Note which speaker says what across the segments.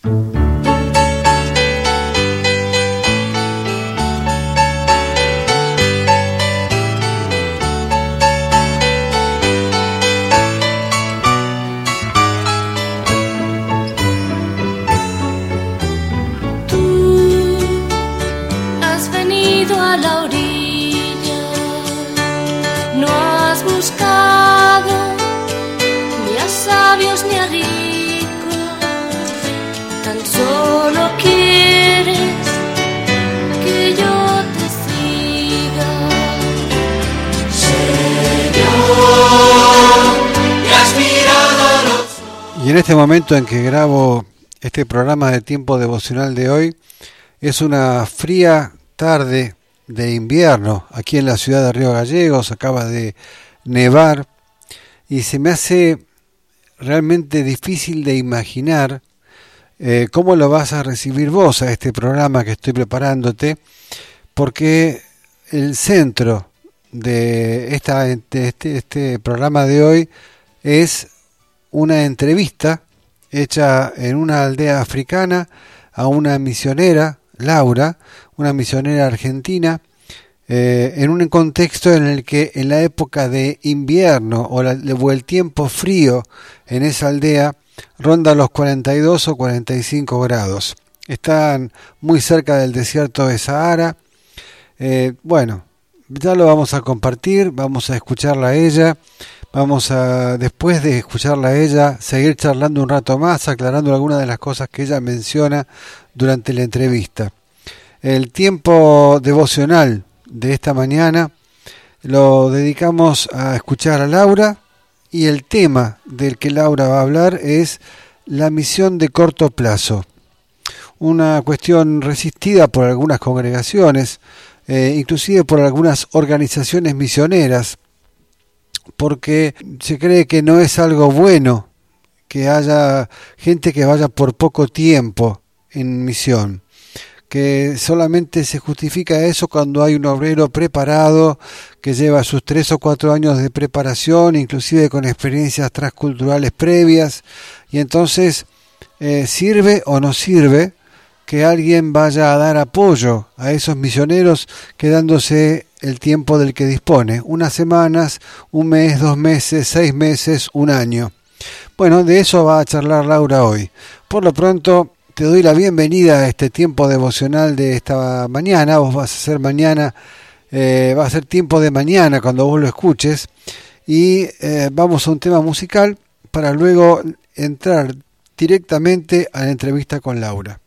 Speaker 1: Y en este momento en que grabo este programa de tiempo devocional de hoy, es una fría tarde de invierno aquí en la ciudad de Río Gallegos. Acaba de nevar y se me hace realmente difícil de imaginar cómo lo vas a recibir vos a este programa que estoy preparándote, porque el centro de este programa de hoy es una entrevista hecha en una aldea africana a una misionera, Laura, una misionera argentina, en un contexto en el que en la época de invierno o el tiempo frío en esa aldea ronda los 42 o 45 grados. Están muy cerca del desierto de Sahara. Bueno, ya lo vamos a compartir, vamos a escucharla a ella. Vamos a, después de escucharla a ella, seguir charlando un rato más, aclarando algunas de las cosas que ella menciona durante la entrevista. El tiempo devocional de esta mañana lo dedicamos a escuchar a Laura, y el tema del que Laura va a hablar es la misión de corto plazo. Una cuestión resistida por algunas congregaciones, inclusive por algunas organizaciones misioneras, porque se cree que no es algo bueno que haya gente que vaya por poco tiempo en misión, que solamente se justifica eso cuando hay un obrero preparado que lleva sus 3 o 4 años de preparación, inclusive con experiencias transculturales previas, y entonces sirve o no sirve que alguien vaya a dar apoyo a esos misioneros quedándose el tiempo del que dispone, unas semanas, un mes, 2 meses, 6 meses, un año. Bueno, de eso va a charlar Laura hoy. Por lo pronto, te doy la bienvenida a este tiempo devocional de esta mañana. Vos vas a hacer mañana, va a ser tiempo de mañana cuando vos lo escuches, y vamos a un tema musical para luego entrar directamente a la entrevista con Laura.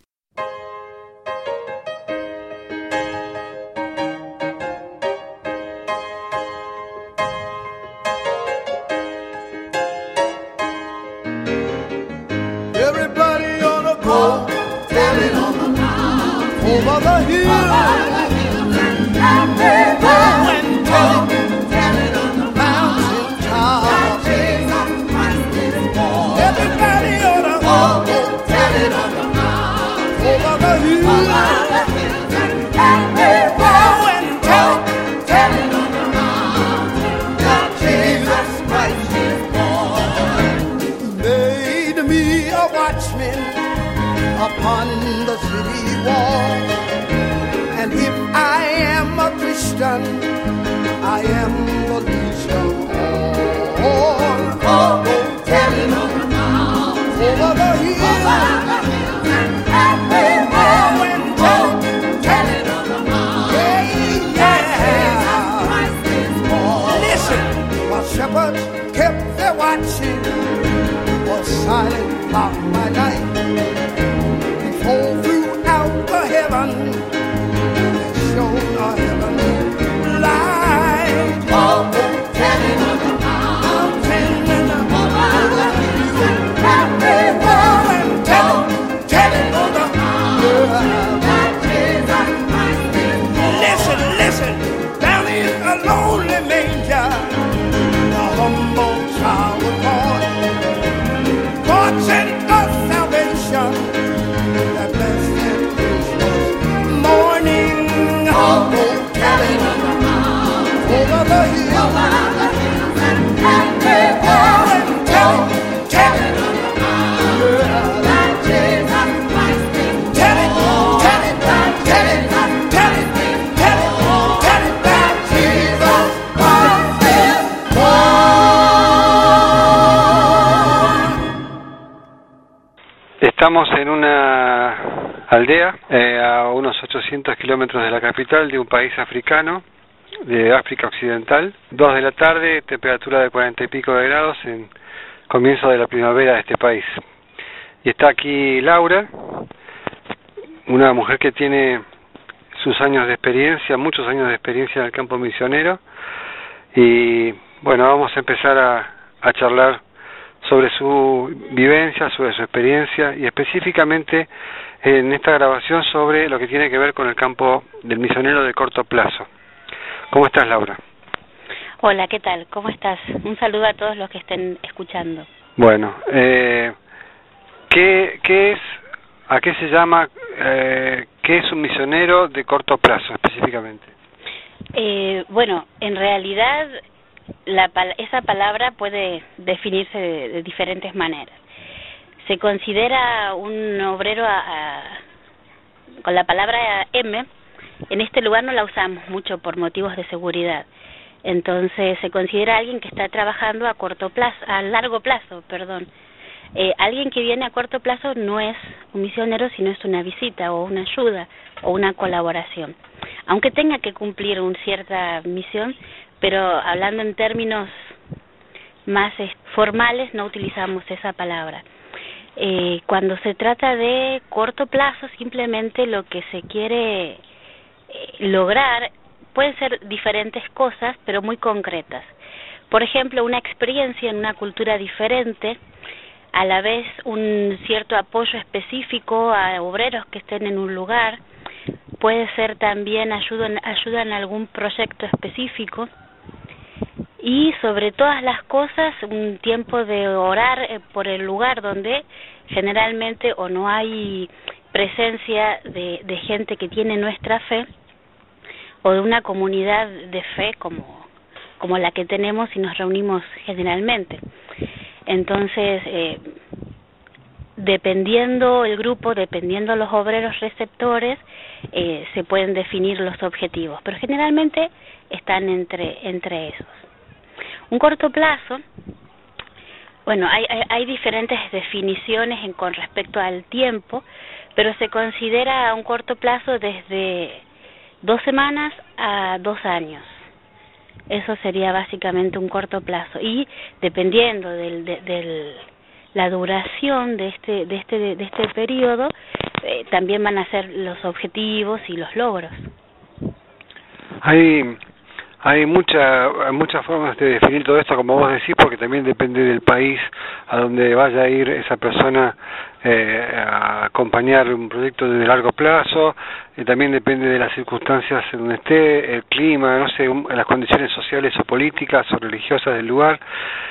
Speaker 2: Over the hills and everywhere and tell it on the mountain top. Jesus Christ is born. Everybody ought to go tell it on the mountain. Over the hills and everywhere and tell it on the mountain that Jesus Christ is born. Made me a watchman upon the city wall, and if I am a Christian, I am the least of all. Oh, go tell it on the mountain, over the hills and everywhere, and go tell it on the mountain. Yeah, Christ is born. Listen, while shepherds kept their watching, was silent of my life. All throughout the heaven, they shone a heavenly light. Oh,
Speaker 1: Estamos en una aldea a unos 800 kilómetros de la capital de un país africano, de África Occidental. 2 de la tarde, temperatura de 40 y pico de grados en comienzo de la primavera de este país. Y está aquí Laura, una mujer que tiene sus años de experiencia, muchos años de experiencia en el campo misionero. Y bueno, vamos a empezar a charlar sobre su vivencia, sobre su experiencia y específicamente en esta grabación sobre lo que tiene que ver con el campo del misionero de corto plazo. ¿Cómo estás, Laura?
Speaker 3: Hola, ¿qué tal? ¿Cómo estás? Un saludo a todos los que estén escuchando.
Speaker 1: Bueno, ¿qué es, a qué se llama, qué es un misionero de corto plazo específicamente?
Speaker 3: Bueno, en realidad esa palabra puede definirse de diferentes maneras. Se considera un obrero con la palabra M. En este lugar no la usamos mucho por motivos de seguridad. Entonces se considera alguien que está trabajando a largo plazo, perdón. Alguien que viene a corto plazo no es un misionero, sino es una visita o una ayuda o una colaboración. Aunque tenga que cumplir una cierta misión, pero hablando en términos más formales no utilizamos esa palabra. Cuando se trata de corto plazo, simplemente lo que se quiere lograr pueden ser diferentes cosas, pero muy concretas. Por ejemplo, una experiencia en una cultura diferente, a la vez un cierto apoyo específico a obreros que estén en un lugar, puede ser también ayuda en algún proyecto específico, y sobre todas las cosas un tiempo de orar por el lugar donde generalmente o no hay presencia de gente que tiene nuestra fe o de una comunidad de fe como la que tenemos y nos reunimos generalmente. Entonces, dependiendo el grupo, dependiendo los obreros receptores, se pueden definir los objetivos, pero generalmente están entre esos. Un corto plazo, bueno, hay diferentes definiciones con respecto al tiempo, pero se considera un corto plazo desde 2 semanas a 2 años. Eso sería básicamente un corto plazo, y dependiendo de la duración de este periodo, también van a ser los objetivos y los logros.
Speaker 1: Hay muchas formas de definir todo esto, como vos decís, porque también depende del país a donde vaya a ir esa persona a acompañar un proyecto de largo plazo, también depende de las circunstancias en donde esté, el clima, no sé, las condiciones sociales o políticas o religiosas del lugar,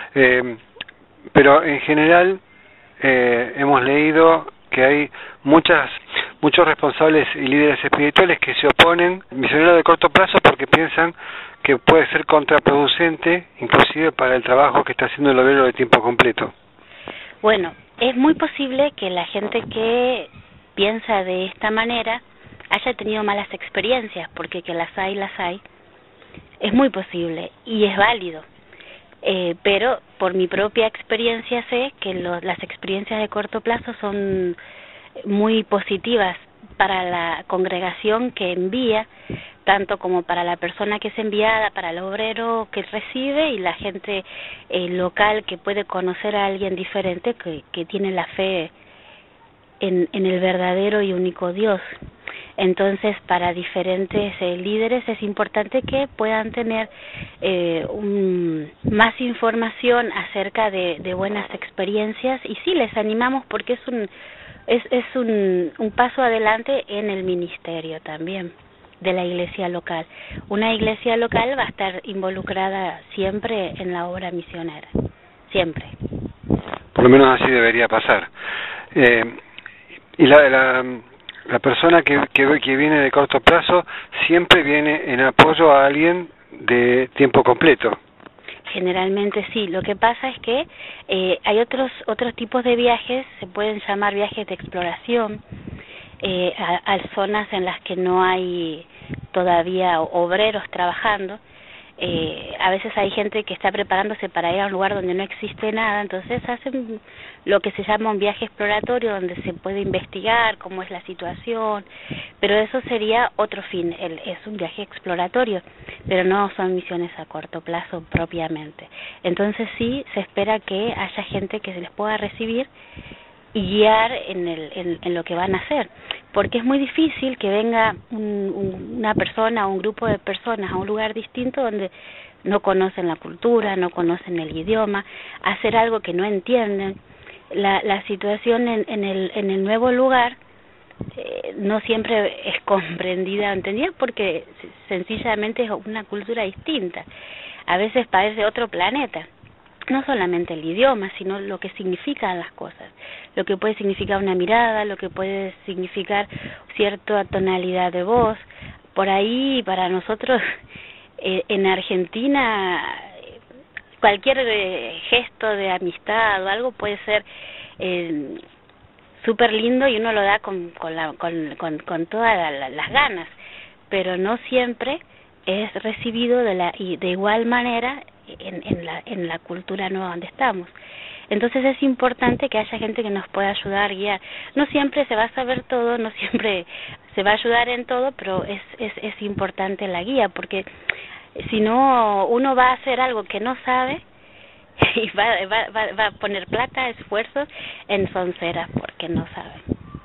Speaker 1: pero en general hemos leído que hay muchos responsables y líderes espirituales que se oponen al misionero de corto plazo porque piensan que puede ser contraproducente, inclusive para el trabajo que está haciendo el obrero de tiempo completo.
Speaker 3: Bueno, es muy posible que la gente que piensa de esta manera haya tenido malas experiencias, porque que las hay, es muy posible y es válido. Pero por mi propia experiencia sé que las experiencias de corto plazo son muy positivas para la congregación que envía, tanto como para la persona que es enviada, para el obrero que recibe y la gente local que puede conocer a alguien diferente que tiene la fe en el verdadero y único Dios. Entonces, para diferentes líderes es importante que puedan tener más información acerca de buenas experiencias, y sí, les animamos porque es un paso adelante en el ministerio también de la iglesia local. Una iglesia local va a estar involucrada siempre en la obra misionera, siempre.
Speaker 1: Por lo menos así debería pasar. Y la persona que viene de corto plazo siempre viene en apoyo a alguien de tiempo completo.
Speaker 3: Generalmente sí. Lo que pasa es que hay otros tipos de viajes, se pueden llamar viajes de exploración, a zonas en las que no hay todavía obreros trabajando, A veces hay gente que está preparándose para ir a un lugar donde no existe nada, entonces hacen lo que se llama un viaje exploratorio, donde se puede investigar cómo es la situación, pero eso sería otro fin, es un viaje exploratorio, pero no son misiones a corto plazo propiamente. Entonces sí se espera que haya gente que se les pueda recibir y guiar en lo que van a hacer, porque es muy difícil que venga una persona o un grupo de personas a un lugar distinto donde no conocen la cultura, no conocen el idioma, hacer algo que no entienden. La situación en el nuevo lugar no siempre es comprendida o entendida, porque sencillamente es una cultura distinta. A veces parece otro planeta. No solamente el idioma, sino lo que significan las cosas, lo que puede significar una mirada, lo que puede significar cierta tonalidad de voz. Por ahí, para nosotros, en Argentina, cualquier gesto de amistad o algo puede ser súper lindo y uno lo da con todas las ganas, pero no siempre es recibido de igual manera en la cultura nueva donde estamos. Entonces es importante que haya gente que nos pueda ayudar, guiar. No siempre se va a saber todo, no siempre se va a ayudar en todo, pero es importante la guía, porque si no, uno va a hacer algo que no sabe y va a poner plata, esfuerzos en sonceras porque no sabe.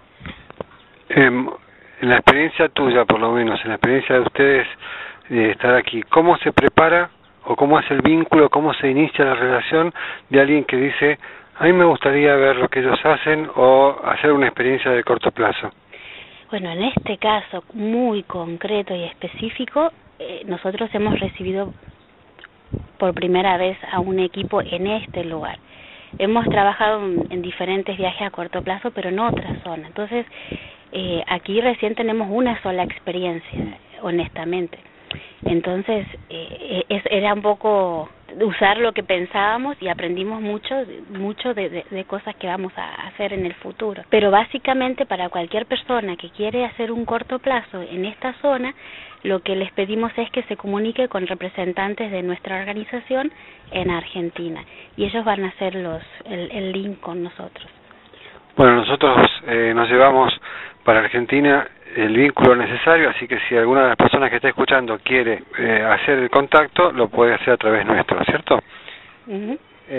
Speaker 1: En la experiencia tuya, por lo menos, en la experiencia de ustedes de estar aquí, ¿cómo se prepara o cómo es el vínculo, cómo se inicia la relación de alguien que dice, a mí me gustaría ver lo que ellos hacen o hacer una experiencia de corto plazo?
Speaker 3: Bueno, en este caso muy concreto y específico, nosotros hemos recibido por primera vez a un equipo en este lugar. Hemos trabajado en diferentes viajes a corto plazo, pero en otra zona. Entonces, aquí recién tenemos una sola experiencia, honestamente. Entonces, era un poco usar lo que pensábamos y aprendimos mucho de cosas que vamos a hacer en el futuro. Pero básicamente para cualquier persona que quiere hacer un corto plazo en esta zona, lo que les pedimos es que se comunique con representantes de nuestra organización en Argentina y ellos van a hacer el link con nosotros.
Speaker 1: Bueno, nosotros nos llevamos para Argentina el vínculo necesario, así que si alguna de las personas que está escuchando quiere hacer el contacto, lo puede hacer a través nuestro, ¿cierto?
Speaker 3: Uh-huh.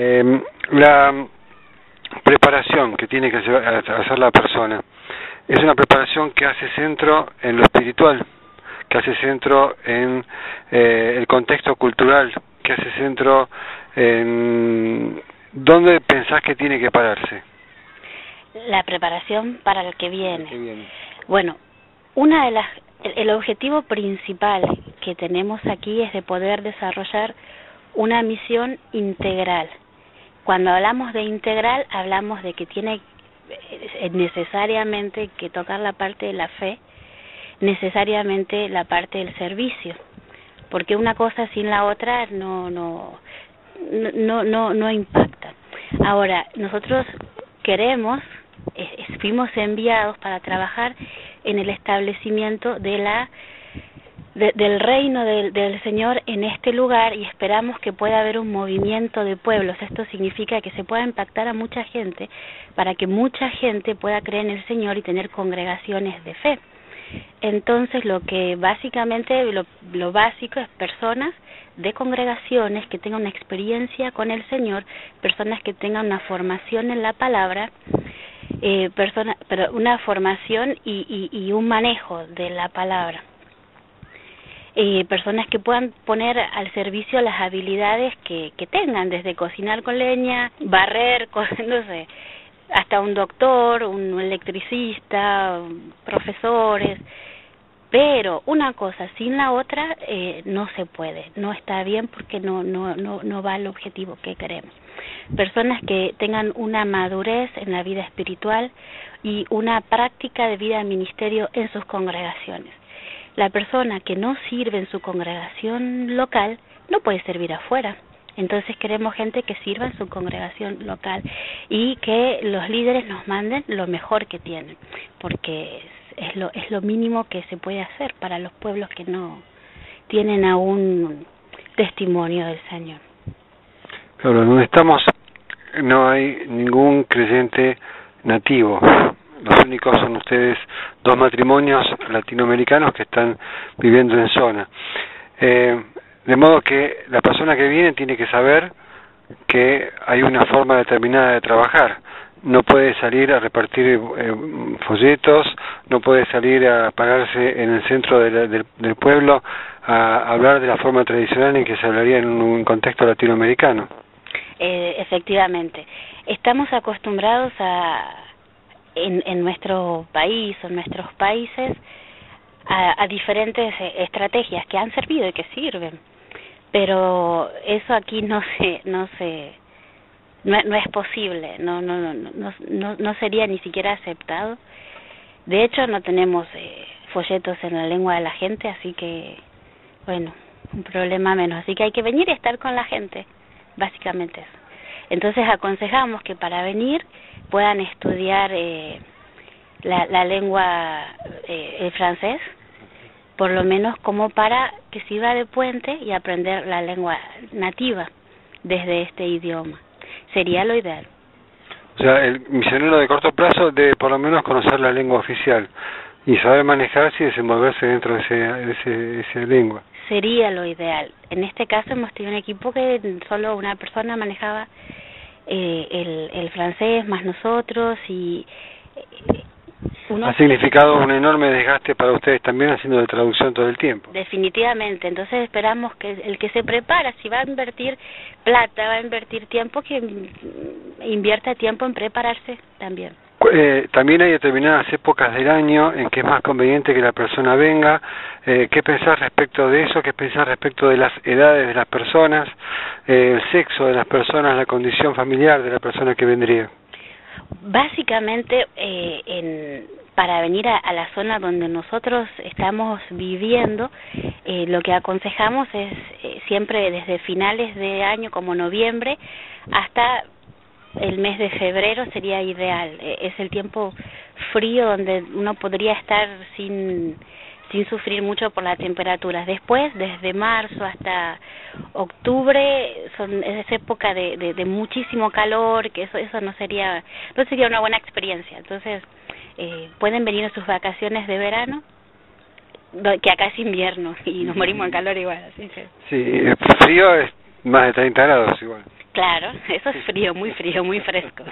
Speaker 1: La preparación que tiene que hacer la persona es una preparación que hace centro en lo espiritual, que hace centro en el contexto cultural, que hace centro en dónde pensás que tiene que pararse.
Speaker 3: La preparación para el que viene. Bueno, el objetivo principal que tenemos aquí es de poder desarrollar una misión integral. Cuando hablamos de integral, hablamos de que tiene necesariamente que tocar la parte de la fe, necesariamente la parte del servicio, porque una cosa sin la otra no impacta. Ahora, nosotros fuimos enviados para trabajar en el establecimiento del reino del Señor en este lugar y esperamos que pueda haber un movimiento de pueblos. Esto significa que se pueda impactar a mucha gente para que mucha gente pueda creer en el Señor y tener congregaciones de fe. Entonces lo básico es personas de congregaciones que tengan una experiencia con el Señor, personas que tengan una formación en la palabra, pero una formación y un manejo de la palabra, personas que puedan poner al servicio las habilidades que tengan, desde cocinar con leña, barrer, no sé, hasta un doctor, un electricista, profesores. Pero una cosa sin la otra no se puede, no está bien porque no va al objetivo que queremos. Personas que tengan una madurez en la vida espiritual y una práctica de vida de ministerio en sus congregaciones. La persona que no sirve en su congregación local no puede servir afuera. Entonces queremos gente que sirva en su congregación local y que los líderes nos manden lo mejor que tienen, porque es lo mínimo que se puede hacer para los pueblos que no tienen aún testimonio del Señor.
Speaker 1: Claro, donde estamos no hay ningún creyente nativo. Los únicos son ustedes, 2 matrimonios latinoamericanos que están viviendo en zona. De modo que la persona que viene tiene que saber que hay una forma determinada de trabajar. No puede salir a repartir folletos, no puede salir a pararse en el centro del pueblo a hablar de la forma tradicional en que se hablaría en un contexto latinoamericano.
Speaker 3: Efectivamente. Estamos acostumbrados en nuestro país o en nuestros países a diferentes estrategias que han servido y que sirven, pero eso aquí no es posible, no sería ni siquiera aceptado. De hecho, no tenemos folletos en la lengua de la gente, así que, bueno, un problema menos. Así que hay que venir y estar con la gente, básicamente eso. Entonces aconsejamos que para venir puedan estudiar la lengua, el francés, por lo menos como para que sirva de puente y aprender la lengua nativa desde este idioma. Sería lo ideal.
Speaker 1: O sea, el misionero de corto plazo debe por lo menos conocer la lengua oficial y saber manejarse y desenvolverse dentro de esa lengua.
Speaker 3: Sería lo ideal. En este caso hemos tenido un equipo que solo una persona manejaba el francés más nosotros y
Speaker 1: ha significado un enorme desgaste para ustedes también haciendo de traducción todo el tiempo.
Speaker 3: Definitivamente. Entonces esperamos que el que se prepara, si va a invertir plata, va a invertir tiempo, que invierta tiempo en prepararse también.
Speaker 1: También hay determinadas épocas del año en que es más conveniente que la persona venga. ¿Qué pensás respecto de eso? ¿Qué pensás respecto de las edades de las personas, el sexo de las personas, la condición familiar de la persona que vendría?
Speaker 3: Básicamente, para venir a la zona donde nosotros estamos viviendo, lo que aconsejamos es siempre desde finales de año, como noviembre, hasta el mes de febrero sería ideal. Es el tiempo frío donde uno podría estar sin sufrir mucho por las temperaturas. Después, desde marzo hasta octubre, es época de muchísimo calor, que eso no sería una buena experiencia. Entonces, pueden venir a sus vacaciones de verano, que acá es invierno y nos morimos en calor igual. Así que...
Speaker 1: Sí, frío es más de 30 grados igual.
Speaker 3: Claro, eso es frío, muy fresco.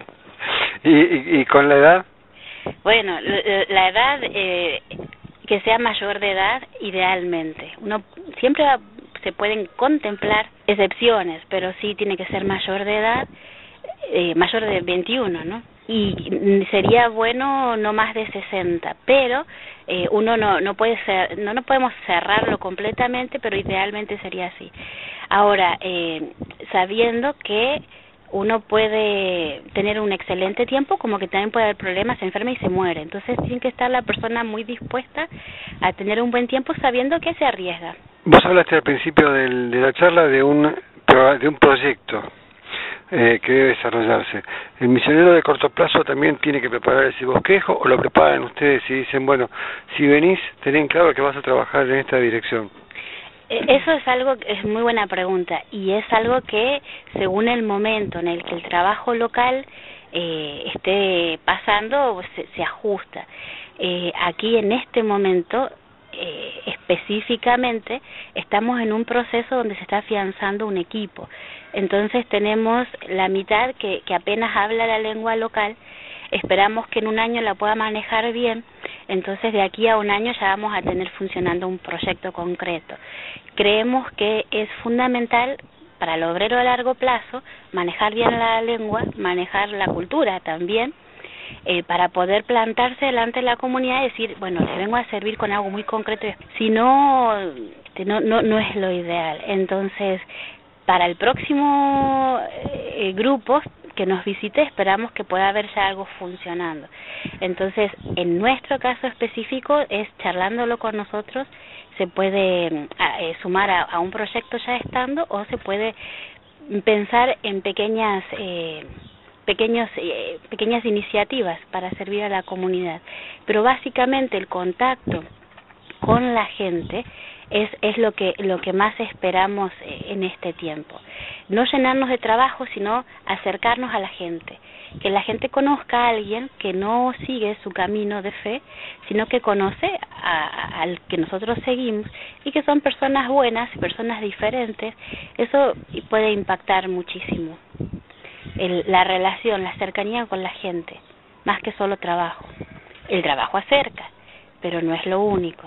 Speaker 1: ¿Y con la edad?
Speaker 3: Bueno, la edad, que sea mayor de edad, idealmente. Uno siempre se pueden contemplar excepciones, pero sí tiene que ser mayor de edad, mayor de 21, ¿no? Y sería bueno no más de 60, pero uno no puede ser, no podemos cerrarlo completamente, pero idealmente sería así. Ahora, sabiendo que uno puede tener un excelente tiempo, como que también puede haber problemas, se enferma y se muere. Entonces tiene que estar la persona muy dispuesta a tener un buen tiempo sabiendo que se arriesga.
Speaker 1: Vos hablaste al principio de la charla de un proyecto que debe desarrollarse. ¿El misionero de corto plazo también tiene que preparar ese bosquejo o lo preparan ustedes y dicen, bueno, si venís, tenés claro que vas a trabajar en esta dirección?
Speaker 3: Eso es muy buena pregunta, y es algo que según el momento en el que el trabajo local esté pasando se ajusta. Aquí en este momento específicamente estamos en un proceso donde se está afianzando un equipo. Entonces tenemos la mitad que apenas habla la lengua local. Esperamos que en un año la pueda manejar bien, entonces de aquí a un año ya vamos a tener funcionando un proyecto concreto. Creemos que es fundamental para el obrero a largo plazo manejar bien la lengua, manejar la cultura también, para poder plantarse delante de la comunidad y decir, bueno, le vengo a servir con algo muy concreto, si no es lo ideal. Entonces, para el próximo grupo que nos visite, esperamos que pueda haber ya algo funcionando. Entonces, en nuestro caso específico, es charlándolo con nosotros, se puede sumar a un proyecto ya estando, o se puede pensar en pequeñas iniciativas para servir a la comunidad. Pero básicamente el contacto con la gente es lo que más esperamos en este tiempo. No llenarnos de trabajo, sino acercarnos a la gente. Que la gente conozca a alguien que no sigue su camino de fe, sino que conoce al que nosotros seguimos y que son personas buenas, personas diferentes. Eso puede impactar muchísimo. La relación, la cercanía con la gente, más que solo trabajo. El trabajo acerca, pero no es lo único.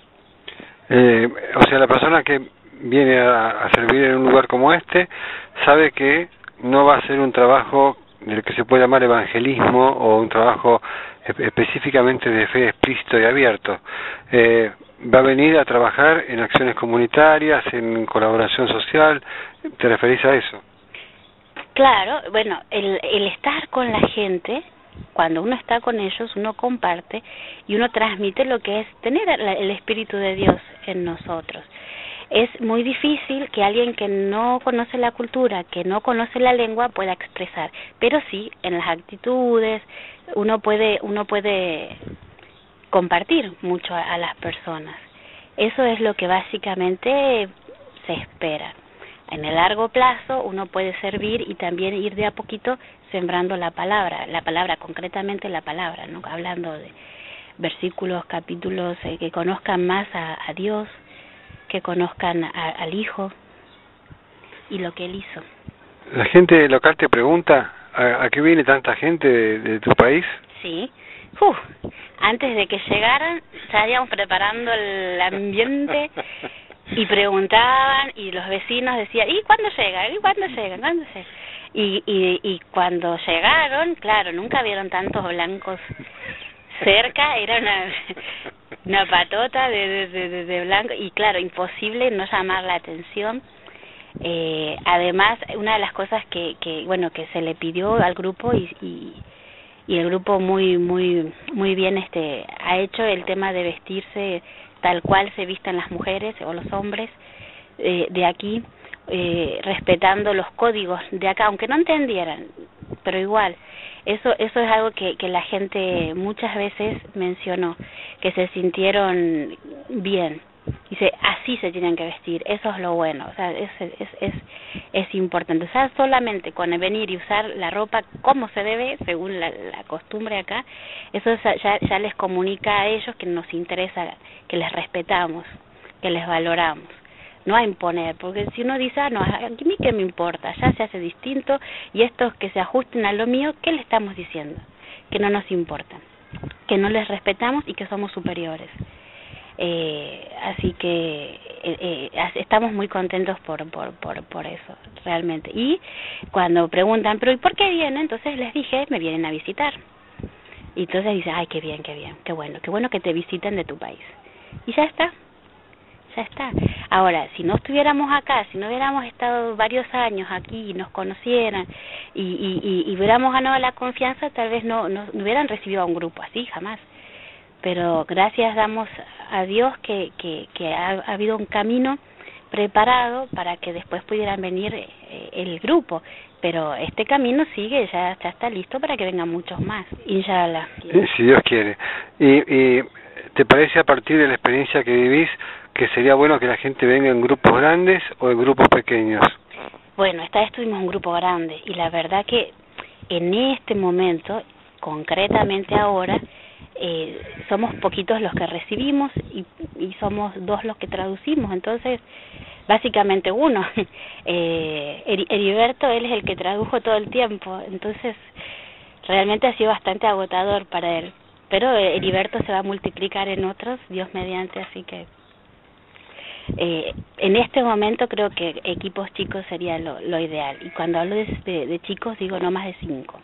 Speaker 1: O sea, la persona que viene a servir en un lugar como este sabe que no va a ser un trabajo del que se puede llamar evangelismo o un trabajo específicamente de fe explícito y abierto. Va a venir a trabajar en acciones comunitarias, en colaboración social. ¿Te referís a eso?
Speaker 3: Claro, bueno, el estar con la gente, cuando uno está con ellos, uno comparte y uno transmite lo que es tener el Espíritu de Dios en nosotros. Es muy difícil que alguien que no conoce la cultura, que no conoce la lengua, pueda expresar, pero sí, en las actitudes, uno puede compartir mucho a las personas. Eso es lo que básicamente se espera. En el largo plazo uno puede servir y también ir de a poquito sembrando la palabra concretamente la palabra, ¿no? Hablando de versículos, capítulos, que conozcan más a Dios, que conozcan al Hijo y lo que Él hizo.
Speaker 1: La gente local te pregunta, ¿a qué viene tanta gente de tu país?
Speaker 3: Sí. Antes de que llegaran, ya íbamos preparando el ambiente y preguntaban, y los vecinos decían, ¿y cuándo llegan? ¿Y cuándo llegan? ¿Cuándo llegan? Y cuando llegaron, claro, nunca vieron tantos blancos cerca, era una patota de blanco, y claro, imposible no llamar la atención. Además, una de las cosas que se le pidió al grupo y el grupo muy bien ha hecho el tema de vestirse tal cual se visten las mujeres o los hombres de aquí, respetando los códigos de acá, aunque no entendieran, pero igual, eso es algo que la gente muchas veces mencionó, que se sintieron bien. Dice, así se tienen que vestir, eso es lo bueno, o sea, es importante. O sea, solamente con venir y usar la ropa como se debe, según la costumbre acá, eso ya les comunica a ellos que nos interesa, que les respetamos, que les valoramos. No a imponer, porque si uno dice, no, a mí qué me importa, ya se hace distinto, y estos que se ajusten a lo mío, ¿qué le estamos diciendo? Que no nos importa, que no les respetamos y que somos superiores. Así que estamos muy contentos por eso, realmente. Y cuando preguntan, pero ¿y por qué vienen? Entonces les dije, me vienen a visitar. Y entonces dicen, ay, qué bien, qué bueno que te visiten de tu país. Y ya está. Ahora, si no estuviéramos acá, si no hubiéramos estado varios años aquí y nos conocieran y hubiéramos ganado la confianza, tal vez no hubieran recibido a un grupo así, jamás. Pero gracias damos a Dios que ha habido un camino preparado para que después pudieran venir el grupo. Pero este camino sigue, ya está listo para que vengan muchos más, inshallah.
Speaker 1: Si Dios quiere. ¿Y te parece, a partir de la experiencia que vivís, que sería bueno que la gente venga en grupos grandes o en grupos pequeños?
Speaker 3: Bueno, esta vez tuvimos un grupo grande y la verdad que en este momento, concretamente ahora, somos poquitos los que recibimos y somos 2 los que traducimos, entonces básicamente uno. Heriberto, él es el que tradujo todo el tiempo, entonces realmente ha sido bastante agotador para él, pero Heriberto se va a multiplicar en otros, Dios mediante, así que en este momento creo que equipos chicos sería lo ideal, y cuando hablo de chicos digo no más de 5.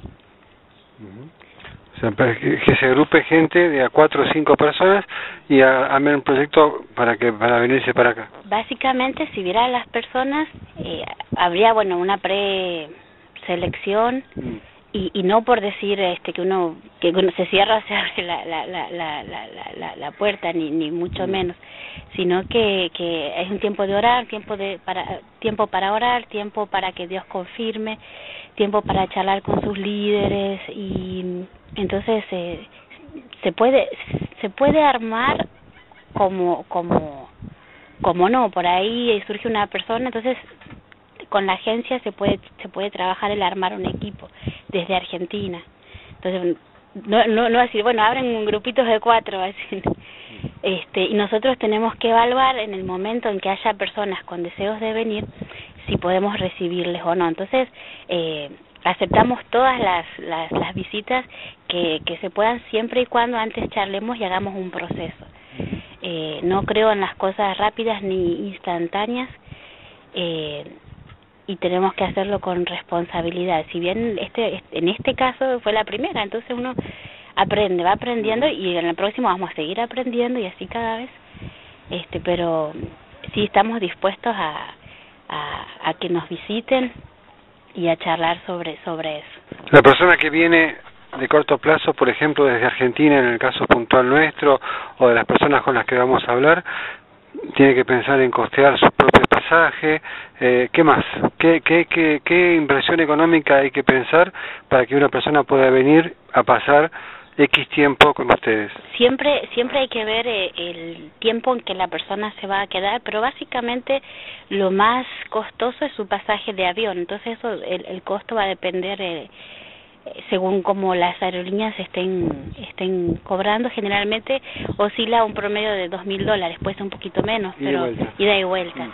Speaker 1: O sea, que se agrupe gente de a 4 o 5 personas y armen un proyecto para venirse para acá.
Speaker 3: Básicamente, si viera a las personas, habría una preselección y no por decir que uno se cierra, se abre la puerta, ni mucho menos, sino que es un tiempo de orar, tiempo para orar, tiempo para que Dios confirme, tiempo para charlar con sus líderes, y entonces se puede armar como no, por ahí surge una persona, entonces con la agencia se puede trabajar el armar un equipo desde Argentina. Entonces no decir, bueno, abren grupitos de 4, así. Y nosotros tenemos que evaluar en el momento en que haya personas con deseos de venir si podemos recibirles o no. Entonces aceptamos todas las visitas que se puedan, siempre y cuando antes charlemos y hagamos un proceso. No creo en las cosas rápidas ni instantáneas, y tenemos que hacerlo con responsabilidad. Si bien en este caso fue la primera, entonces uno va aprendiendo, y en el próximo vamos a seguir aprendiendo, y así cada vez. Pero sí estamos dispuestos a que nos visiten y a charlar sobre eso.
Speaker 1: La persona que viene de corto plazo, por ejemplo, desde Argentina, en el caso puntual nuestro, o de las personas con las que vamos a hablar, tiene que pensar en costear su propio pasaje. ¿Qué más? ¿Qué inversión económica hay que pensar para que una persona pueda venir a pasar X tiempo con ustedes?
Speaker 3: Siempre hay que ver el tiempo en que la persona se va a quedar, pero básicamente lo más costoso es su pasaje de avión. Entonces eso, el costo va a depender según como las aerolíneas estén cobrando. Generalmente oscila un promedio de $2,000, puede ser un poquito menos, pero ida y vuelta.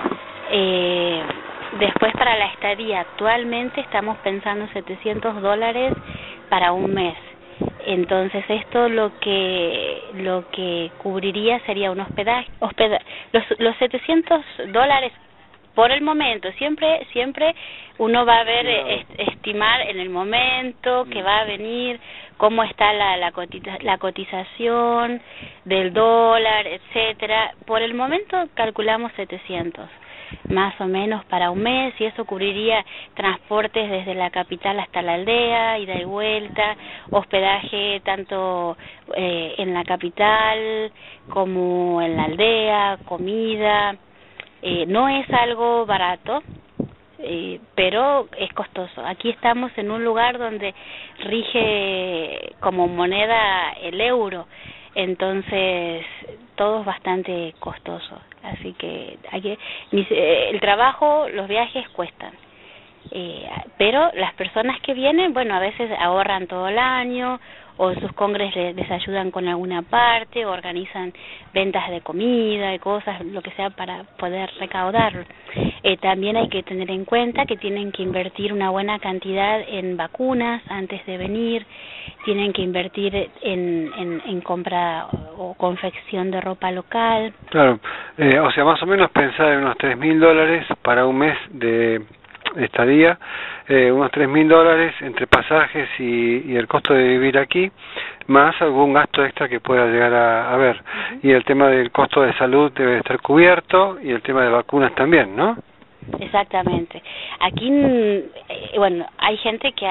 Speaker 3: Después, para la estadía, actualmente estamos pensando $700 para un mes. Entonces esto lo que cubriría sería un hospedaje. Los $700 por el momento, siempre uno va a ver, estimar en el momento que va a venir, cómo está la cotización del dólar, etcétera. Por el momento calculamos 700, más o menos, para un mes, y eso cubriría transportes desde la capital hasta la aldea, ida y vuelta, hospedaje tanto en la capital como en la aldea, comida. No es algo barato, pero es costoso. Aquí estamos en un lugar donde rige como moneda el euro, entonces todo es bastante costoso. Así que el trabajo, los viajes cuestan. Pero las personas que vienen, bueno, a veces ahorran todo el año, o sus congres les ayudan con alguna parte, organizan ventas de comida, de cosas, lo que sea, para poder recaudarlo. También hay que tener en cuenta que tienen que invertir una buena cantidad en vacunas antes de venir, tienen que invertir en compra o confección de ropa local.
Speaker 1: Claro, o sea, más o menos pensar en unos $3,000 para un mes de estadía, unos $3,000 entre pasajes y el costo de vivir aquí, más algún gasto extra que pueda llegar a haber. Y el tema del costo de salud debe estar cubierto, y el tema de vacunas también, ¿no?
Speaker 3: Exactamente. Aquí, bueno, hay gente que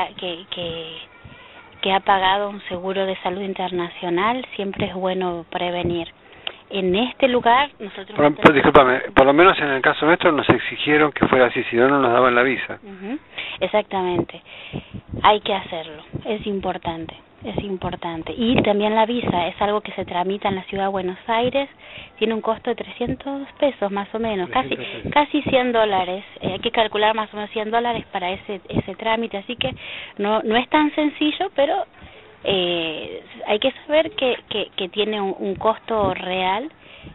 Speaker 3: ha pagado un seguro de salud internacional. Siempre es bueno prevenir. En este lugar nosotros...
Speaker 1: Discúlpame, por lo menos en el caso nuestro nos exigieron que fuera así, si no, no nos daban la visa.
Speaker 3: Exactamente. Hay que hacerlo, es importante. Y también la visa es algo que se tramita en la ciudad de Buenos Aires, tiene un costo de $300 más o menos, casi $100. Hay que calcular más o menos $100 para ese trámite, así que no es tan sencillo, pero hay que saber que tiene un costo real,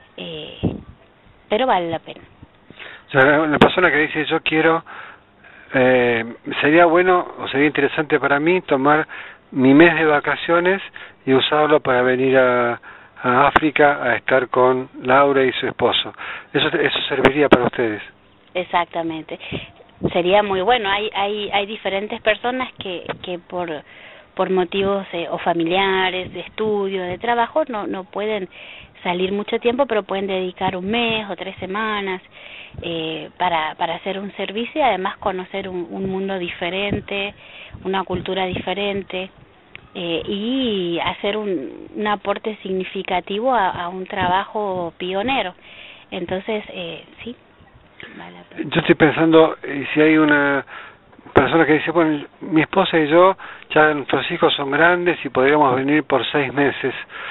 Speaker 3: pero vale la pena.
Speaker 1: O sea, la persona que dice yo quiero, sería bueno o sería interesante para mí tomar mi mes de vacaciones y usarlo para venir a África a estar con Laura y su esposo. Eso serviría para ustedes.
Speaker 3: Exactamente, sería muy bueno. Hay diferentes personas que por motivos o familiares, de estudio, de trabajo, no pueden salir mucho tiempo, pero pueden dedicar un mes o 3 semanas para hacer un servicio y además conocer un mundo diferente, una cultura diferente, y hacer un aporte significativo a un trabajo pionero. Entonces, sí, vale la pena.
Speaker 1: Yo estoy pensando si hay una persona que dice, bueno, mi esposa y yo, ya nuestros hijos son grandes y podríamos venir por 6 meses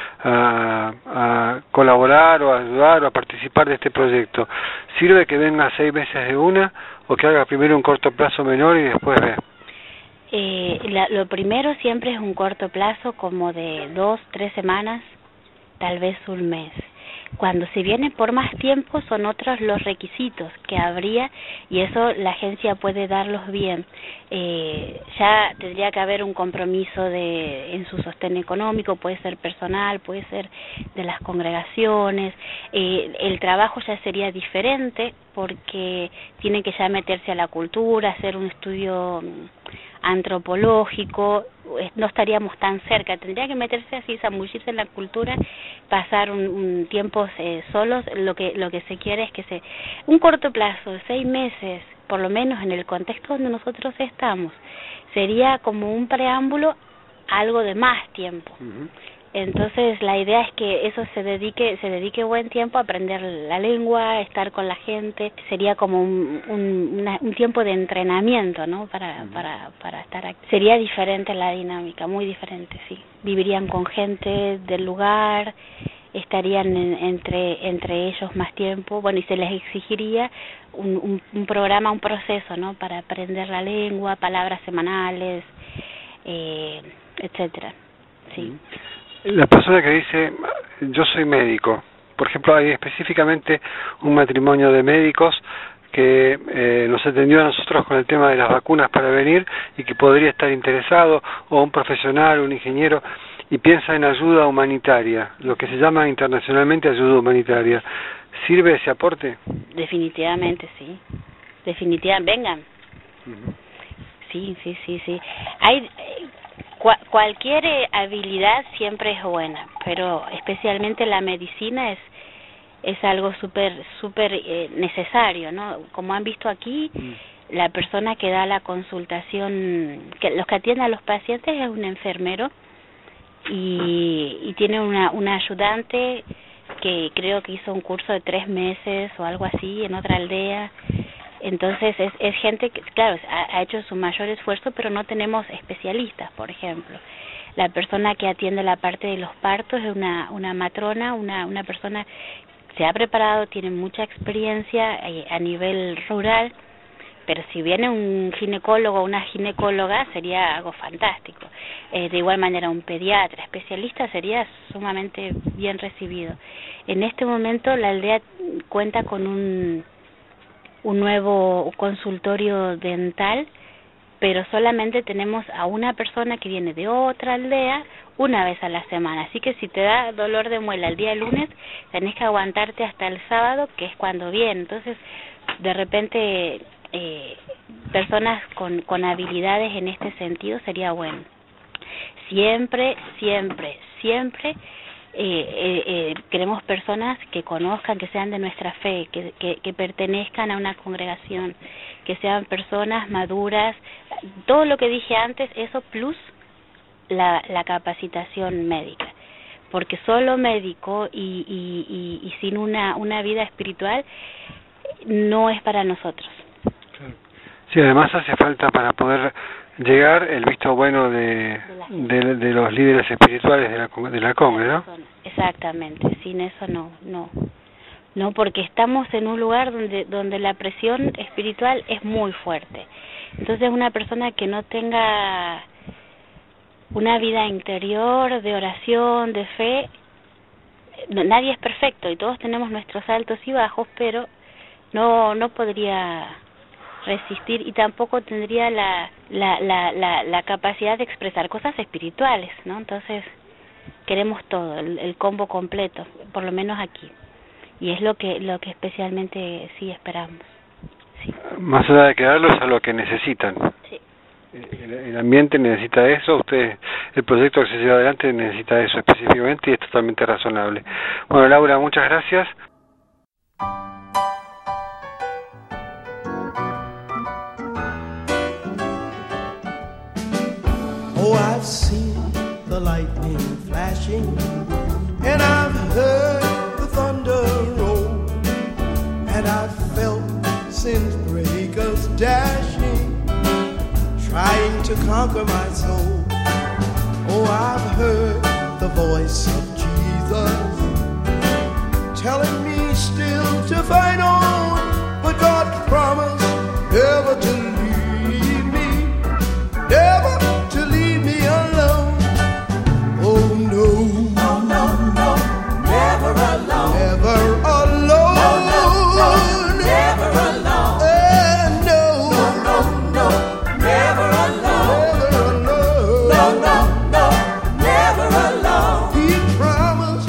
Speaker 1: a colaborar o a ayudar o a participar de este proyecto. ¿Sirve que venga 6 meses de una o que haga primero un corto plazo menor y después ve?
Speaker 3: Lo primero siempre es un corto plazo como de 2, 3 semanas, tal vez un mes. Cuando se viene por más tiempo son otros los requisitos que habría y eso la agencia puede darlos bien. Ya tendría que haber un compromiso en su sostén económico, puede ser personal, puede ser de las congregaciones. El trabajo ya sería diferente porque tienen que ya meterse a la cultura, hacer un estudio antropológico, no estaríamos tan cerca, tendría que meterse así, zambullirse en la cultura, pasar un tiempo solos. Lo que se quiere es que un corto plazo, 6 meses, por lo menos en el contexto donde nosotros estamos, sería como un preámbulo a algo de más tiempo. Uh-huh. Entonces la idea es que eso se dedique buen tiempo a aprender la lengua, estar con la gente. Sería como un tiempo de entrenamiento, ¿no? Para estar aquí. Sería diferente la dinámica, muy diferente, sí. Vivirían con gente del lugar, estarían entre ellos más tiempo. Bueno, y se les exigiría un programa, un proceso, ¿no? Para aprender la lengua, palabras semanales, etcétera. Sí.
Speaker 1: La persona que dice, yo soy médico, por ejemplo, hay específicamente un matrimonio de médicos que nos atendió a nosotros con el tema de las vacunas para venir y que podría estar interesado, o un profesional, un ingeniero, y piensa en ayuda humanitaria, lo que se llama internacionalmente ayuda humanitaria. ¿Sirve ese aporte?
Speaker 3: Definitivamente, sí. Definitivamente, vengan. Uh-huh. Sí. Hay... Cualquier habilidad siempre es buena, pero especialmente la medicina es algo súper necesario, ¿no? Como han visto aquí, la persona que da la consultación, los que atienden a los pacientes es un enfermero y tiene una ayudante que creo que hizo un curso de 3 meses o algo así en otra aldea. Entonces es gente que, claro, ha hecho su mayor esfuerzo, pero no tenemos especialistas, por ejemplo. La persona que atiende la parte de los partos es una matrona, una persona que se ha preparado, tiene mucha experiencia a nivel rural, pero si viene un ginecólogo o una ginecóloga sería algo fantástico. De igual manera un pediatra especialista sería sumamente bien recibido. En este momento la aldea cuenta con un nuevo consultorio dental, pero solamente tenemos a una persona que viene de otra aldea una vez a la semana. Así que si te da dolor de muela el día lunes, tenés que aguantarte hasta el sábado, que es cuando viene. Entonces, de repente, personas con habilidades en este sentido sería bueno. Siempre queremos personas que conozcan, que sean de nuestra fe, que pertenezcan a una congregación, que sean personas maduras, todo lo que dije antes, eso plus la capacitación médica, porque solo médico y sin una vida espiritual no es para nosotros.
Speaker 1: Sí, además hace falta para poder llegar el visto bueno de los líderes espirituales de la Congre, ¿no?
Speaker 3: Exactamente, sin eso no, porque estamos en un lugar donde la presión espiritual es muy fuerte. Entonces una persona que no tenga una vida interior de oración, de fe, nadie es perfecto y todos tenemos nuestros altos y bajos, pero no podría resistir y tampoco tendría la capacidad de expresar cosas espirituales, ¿no? Entonces queremos todo, el combo completo, por lo menos aquí, y es lo que especialmente sí esperamos. Sí.
Speaker 1: Más allá de quedarlos a lo que necesitan.
Speaker 3: Sí.
Speaker 1: El ambiente necesita eso, el proyecto que se lleva adelante necesita eso específicamente y es totalmente razonable. Bueno, Laura, muchas gracias.
Speaker 2: Oh, I've seen the lightning flashing, and I've heard the thunder roll, and I've felt sin's breakers dashing conquer my soul. Oh, I've heard the voice of Jesus telling me still to fight on, but God promised never to leave me, never to leave me alone. Oh no, no, no, no, never alone, never alone, no, no, no, never alone, no, no, no, no, never alone, never alone, no, no, no, never alone. He promised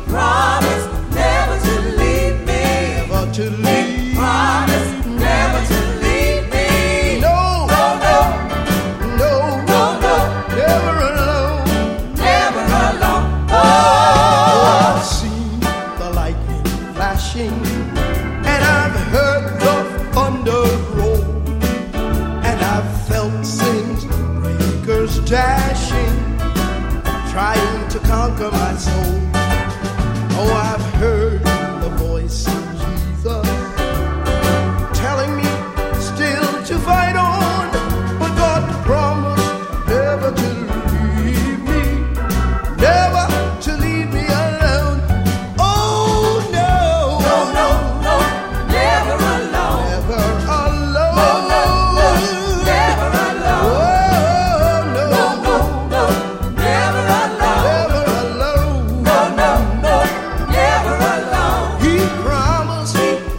Speaker 2: never to leave me, never to leave me. Promise never to leave me. No, no, no, no, no, no, never alone, never alone. Oh, I've seen the lightning flashing, and I've heard the thunder roll, and I've felt sin's breakers dashing, trying to conquer my soul. Oh, I've heard the voice of Jesus telling me still to fight on, but God promised never to leave me, never to leave me alone. Oh no, no, no, no, never alone, never alone, no, no, no, never alone. Oh no, no, no, no, never alone, never alone, no, no, no, never alone. He promised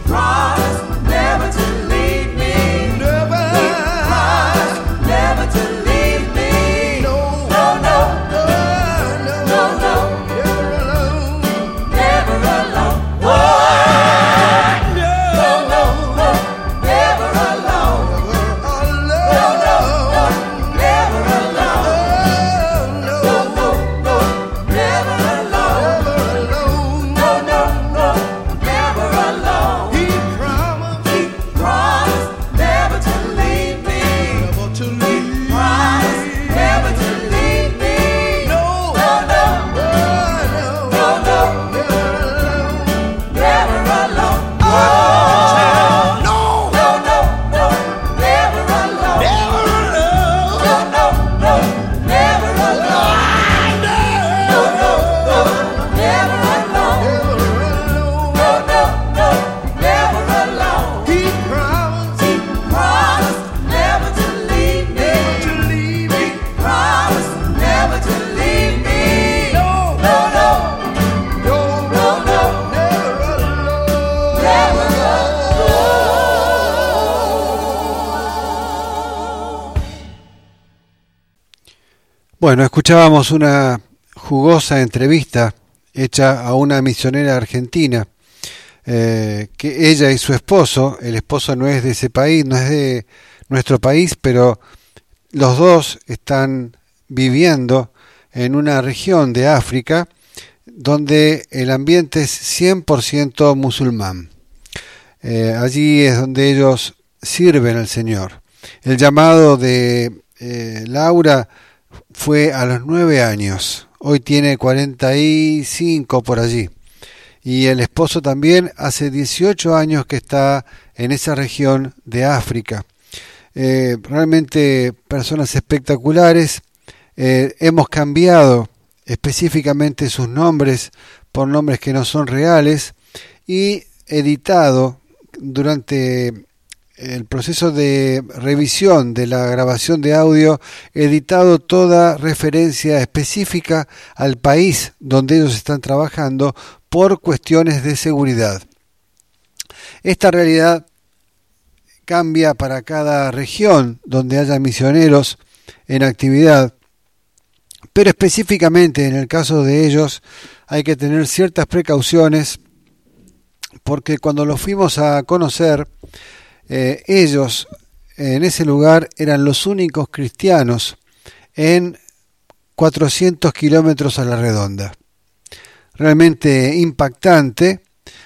Speaker 2: never to leave me, never, never to leave me. No, no, no, no, no, no, no, never alone, never alone. Oh, no, no, no, never alone, never alone, never alone. Oh, no, no, no, never alone, never alone, no, no, no, never alone. He promised never to leave me, never to leave me. Promise never to leave me. No, no, no, no, no, no, never alone, never alone. Oh, no, no, no, no, never alone, never alone, no, no, no, never alone. No, no, no, never alone, no, no, no, never alone. He promised never to leave me, never to leave me. Promise never to leave me. No, no, no, no, no, no, never alone, never alone.
Speaker 1: Bueno, escuchábamos una jugosa entrevista hecha a una misionera argentina, que ella y su esposo, el esposo no es de ese país, no es de nuestro país, pero los dos están viviendo en una región de África donde el ambiente es 100% musulmán. Allí es donde ellos sirven al Señor. El llamado de Laura fue a los 9 años, hoy tiene 45 por allí. Y el esposo también hace 18 años que está en esa región de África. Realmente personas espectaculares. Hemos cambiado específicamente sus nombres por nombres que no son reales y editado durante el proceso de revisión de la grabación de audio, editado toda referencia específica al país donde ellos están trabajando por cuestiones de seguridad. Esta realidad cambia para cada región donde haya misioneros en actividad, pero específicamente en el caso de ellos hay que tener ciertas precauciones, porque cuando los fuimos a conocer, ellos en ese lugar eran los únicos cristianos en 400 kilómetros a la redonda. Realmente impactante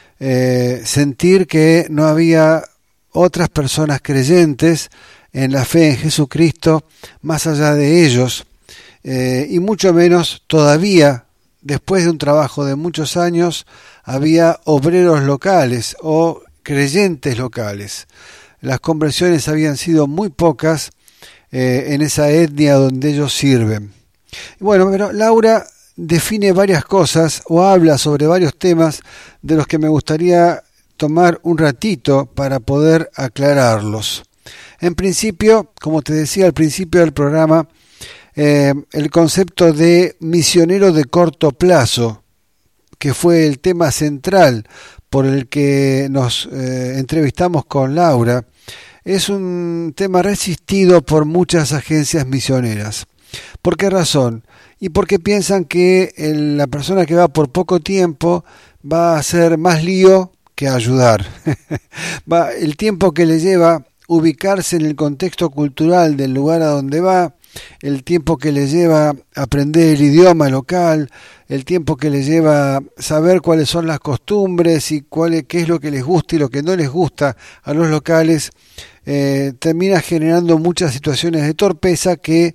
Speaker 1: sentir que no había otras personas creyentes en la fe en Jesucristo más allá de ellos, y mucho menos todavía, después de un trabajo de muchos años, había obreros locales o creyentes locales. Las conversiones habían sido muy pocas, en esa etnia donde ellos sirven. Bueno, pero Laura define varias cosas o habla sobre varios temas de los que me gustaría tomar un ratito para poder aclararlos. En principio, como te decía al principio del programa, el concepto de misionero de corto plazo, que fue el tema central por el que nos entrevistamos con Laura, es un tema resistido por muchas agencias misioneras. ¿Por qué razón? Y porque piensan que la persona que va por poco tiempo va a hacer más lío que ayudar. El tiempo que le lleva ubicarse en el contexto cultural del lugar a donde va, el tiempo que le lleva aprender el idioma local, el tiempo que le lleva saber cuáles son las costumbres y qué es lo que les gusta y lo que no les gusta a los locales, termina generando muchas situaciones de torpeza que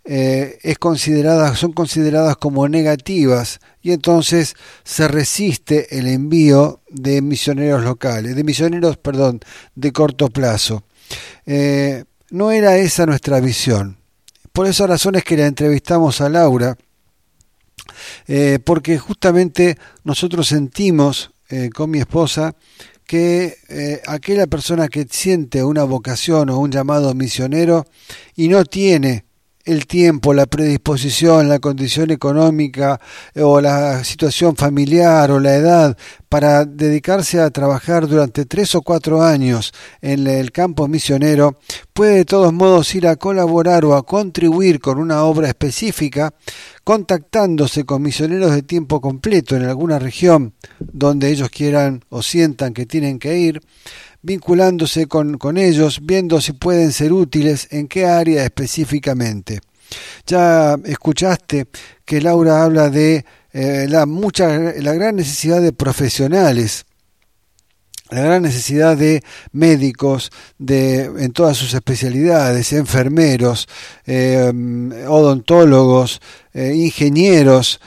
Speaker 1: son consideradas como negativas, y entonces se resiste el envío de misioneros locales, de corto plazo. No era esa nuestra visión. Por esas razones que la entrevistamos a Laura, porque justamente nosotros sentimos con mi esposa que aquella persona que siente una vocación o un llamado misionero y no tiene el tiempo, la predisposición, la condición económica o la situación familiar o la edad para dedicarse a trabajar durante 3 o 4 años en el campo misionero, puede de todos modos ir a colaborar o a contribuir con una obra específica, contactándose con misioneros de tiempo completo en alguna región donde ellos quieran o sientan que tienen que ir, vinculándose con ellos, viendo si pueden ser útiles, en qué área específicamente. Ya escuchaste que Laura habla de la gran necesidad de profesionales, la gran necesidad de médicos en todas sus especialidades, enfermeros, odontólogos, ingenieros,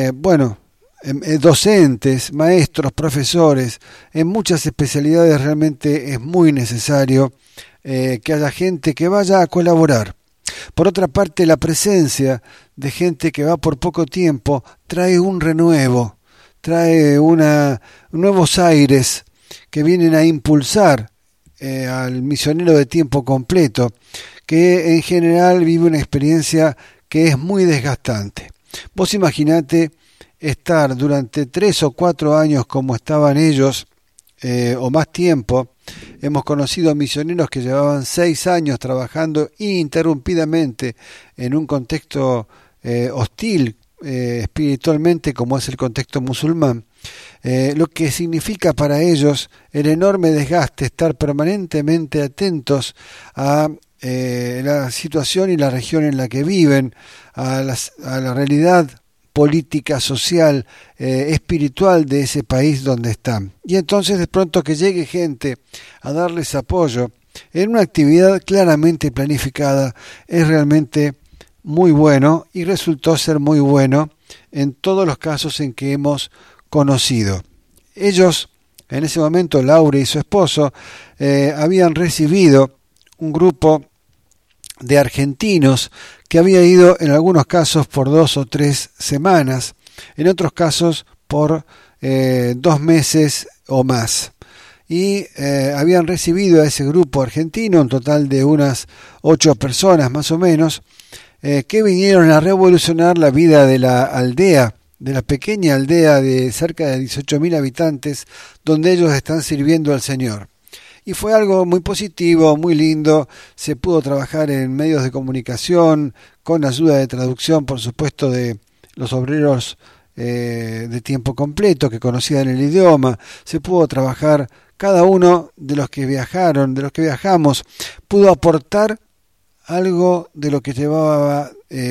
Speaker 1: docentes, maestros, profesores. En muchas especialidades realmente es muy necesario que haya gente que vaya a colaborar. Por otra parte, la presencia de gente que va por poco tiempo trae un renuevo, trae nuevos aires que vienen a impulsar al misionero de tiempo completo, que en general vive una experiencia que es muy desgastante. Vos imaginate estar durante 3 o 4 años como estaban ellos, o más tiempo. Hemos conocido misioneros que llevaban 6 años trabajando ininterrumpidamente en un contexto hostil espiritualmente, como es el contexto musulmán, lo que significa para ellos el enorme desgaste, estar permanentemente atentos a la situación y la región en la que viven, a la realidad política, social, espiritual de ese país donde están. Y entonces de pronto que llegue gente a darles apoyo en una actividad claramente planificada es realmente muy bueno, y resultó ser muy bueno en todos los casos en que hemos conocido. Ellos, en ese momento, Laura y su esposo, habían recibido un grupo de argentinos que había ido en algunos casos por 2 o 3 semanas, en otros casos por 2 meses o más. Y habían recibido a ese grupo argentino, un total de unas 8 personas más o menos, que vinieron a revolucionar la vida de la aldea, de la pequeña aldea de cerca de 18.000 habitantes, donde ellos están sirviendo al Señor. Y fue algo muy positivo, muy lindo. Se pudo trabajar en medios de comunicación, con ayuda de traducción, por supuesto, de los obreros de tiempo completo que conocían el idioma. Se pudo trabajar, cada uno de los que viajaron, de los que viajamos, pudo aportar algo de lo que llevaba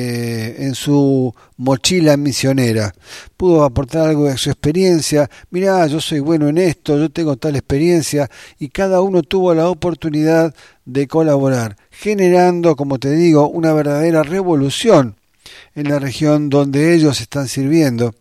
Speaker 1: en su mochila misionera. Pudo aportar algo de su experiencia. Mirá, yo soy bueno en esto, yo tengo tal experiencia, y cada uno tuvo la oportunidad de colaborar, generando, como te digo, una verdadera revolución en la región donde ellos están sirviendo,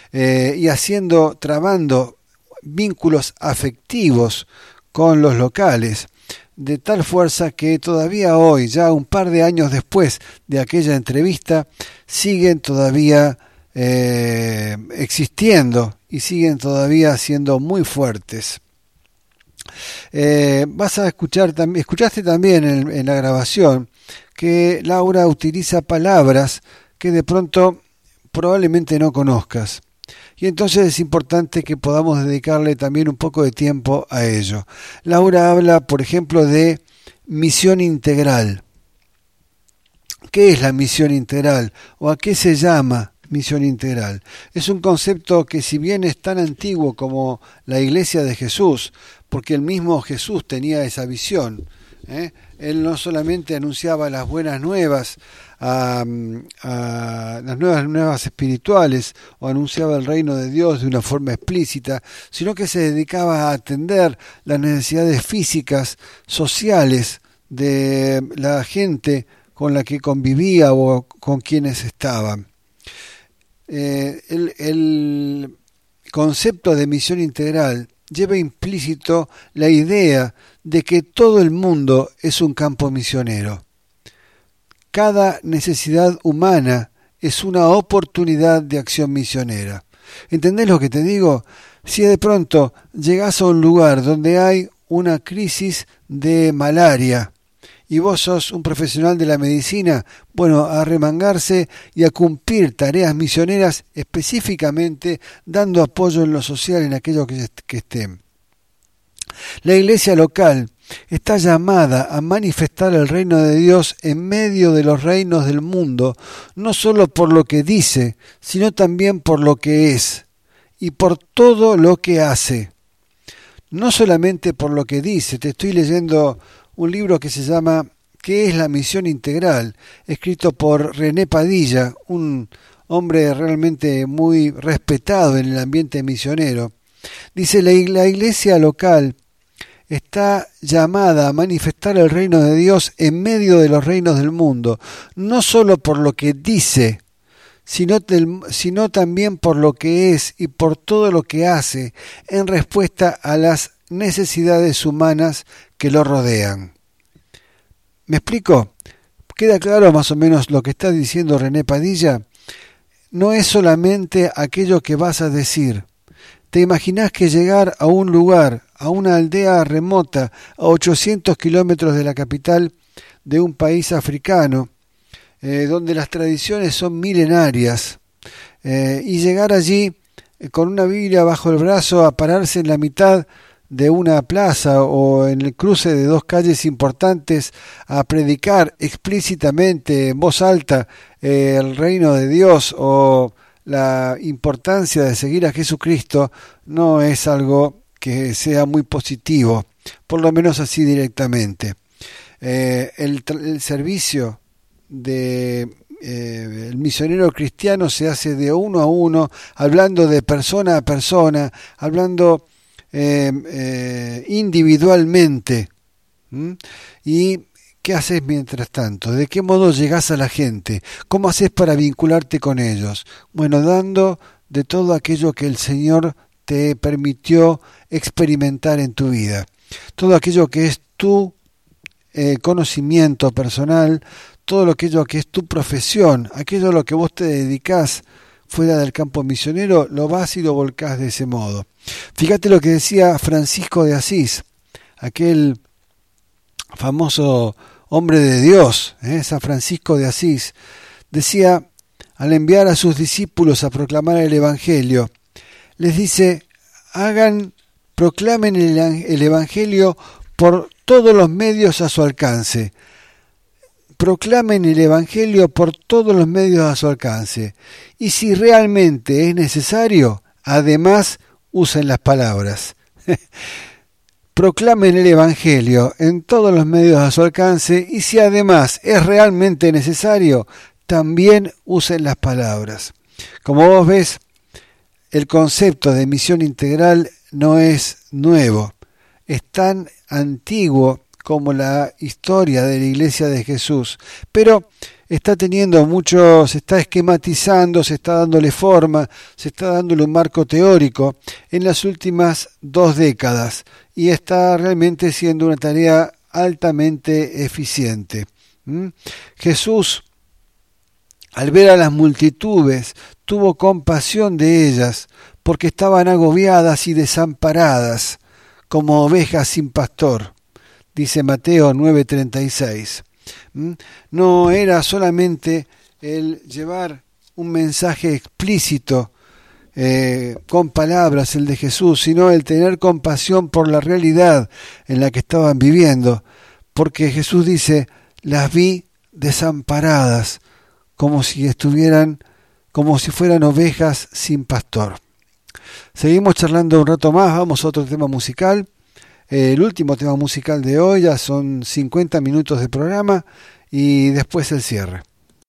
Speaker 1: y trabando vínculos afectivos con los locales. de tal fuerza que todavía hoy, ya un par de años después de aquella entrevista, siguen todavía existiendo y siguen todavía siendo muy fuertes. Vas a escuchar también, escuchaste también en la grabación que Laura utiliza palabras que de pronto probablemente no conozcas. Y entonces es importante que podamos dedicarle también un poco de tiempo a ello. Laura habla, por ejemplo, de misión integral. ¿Qué es la misión integral? ¿O a qué se llama misión integral? Es un concepto que, si bien es tan antiguo como la Iglesia de Jesús, porque el mismo Jesús tenía esa visión, Él no solamente anunciaba las buenas nuevas, a las nuevas espirituales, o anunciaba el reino de Dios de una forma explícita, sino que se dedicaba a atender las necesidades físicas, sociales de la gente con la que convivía o con quienes estaban. El concepto de misión integral lleva implícito la idea de que todo el mundo es un campo misionero. Cada necesidad humana es una oportunidad de acción misionera. ¿Entendés lo que te digo? Si de pronto llegás a un lugar donde hay una crisis de malaria y vos sos un profesional de la medicina, bueno, a remangarse y a cumplir tareas misioneras, específicamente dando apoyo en lo social en aquello que estén. La iglesia local está llamada a manifestar el reino de Dios en medio de los reinos del mundo, no solo por lo que dice, sino también por lo que es y por todo lo que hace. No solamente por lo que dice. Te estoy leyendo un libro que se llama ¿Qué es la misión integral?, escrito por René Padilla, un hombre realmente muy respetado en el ambiente misionero. Dice: la iglesia local está llamada a manifestar el reino de Dios en medio de los reinos del mundo, no solo por lo que dice, sino también por lo que es y por todo lo que hace en respuesta a las necesidades humanas que lo rodean. ¿Me explico? ¿Queda claro más o menos lo que está diciendo René Padilla? No es solamente aquello que vas a decir. ¿Te imaginás que llegar a un lugar, a una aldea remota, a 800 kilómetros de la capital de un país africano, donde las tradiciones son milenarias, y llegar allí con una Biblia bajo el brazo a pararse en la mitad de una plaza o en el cruce de dos calles importantes a predicar explícitamente en voz alta el reino de Dios o la importancia de seguir a Jesucristo? No es algo que sea muy positivo, por lo menos así directamente. El servicio de el misionero cristiano se hace de uno a uno, hablando de persona a persona, hablando individualmente. ¿Y qué haces mientras tanto? ¿De qué modo llegás a la gente? ¿Cómo haces para vincularte con ellos? Bueno, dando de todo aquello que el Señor te permitió experimentar en tu vida. Todo aquello que es tu conocimiento personal, todo aquello que es tu profesión, aquello a lo que vos te dedicás fuera del campo misionero, lo vas y lo volcás de ese modo. Fíjate lo que decía Francisco de Asís, aquel famoso hombre de Dios, San Francisco de Asís. Decía, al enviar a sus discípulos a proclamar el Evangelio, les dice: proclamen el Evangelio por todos los medios a su alcance. Proclamen el Evangelio por todos los medios a su alcance. Y si realmente es necesario, además usen las palabras. Proclamen el Evangelio en todos los medios a su alcance, y si además es realmente necesario, también usen las palabras. Como vos ves, el concepto de misión integral no es nuevo, es tan antiguo como la historia de la Iglesia de Jesús, pero está teniendo se está esquematizando, se está dándole forma, se está dándole un marco teórico en las últimas 2 décadas, y está realmente siendo una tarea altamente eficiente. Jesús, al ver a las multitudes, tuvo compasión de ellas, porque estaban agobiadas y desamparadas, como ovejas sin pastor, dice Mateo 9:36. No era solamente el llevar un mensaje explícito con palabras, el de Jesús, sino el tener compasión por la realidad en la que estaban viviendo, porque Jesús dice, las vi desamparadas, como si fueran ovejas sin pastor. Seguimos charlando un rato más, vamos a otro tema musical. El último tema musical de hoy, ya son 50 minutos de programa y después el cierre.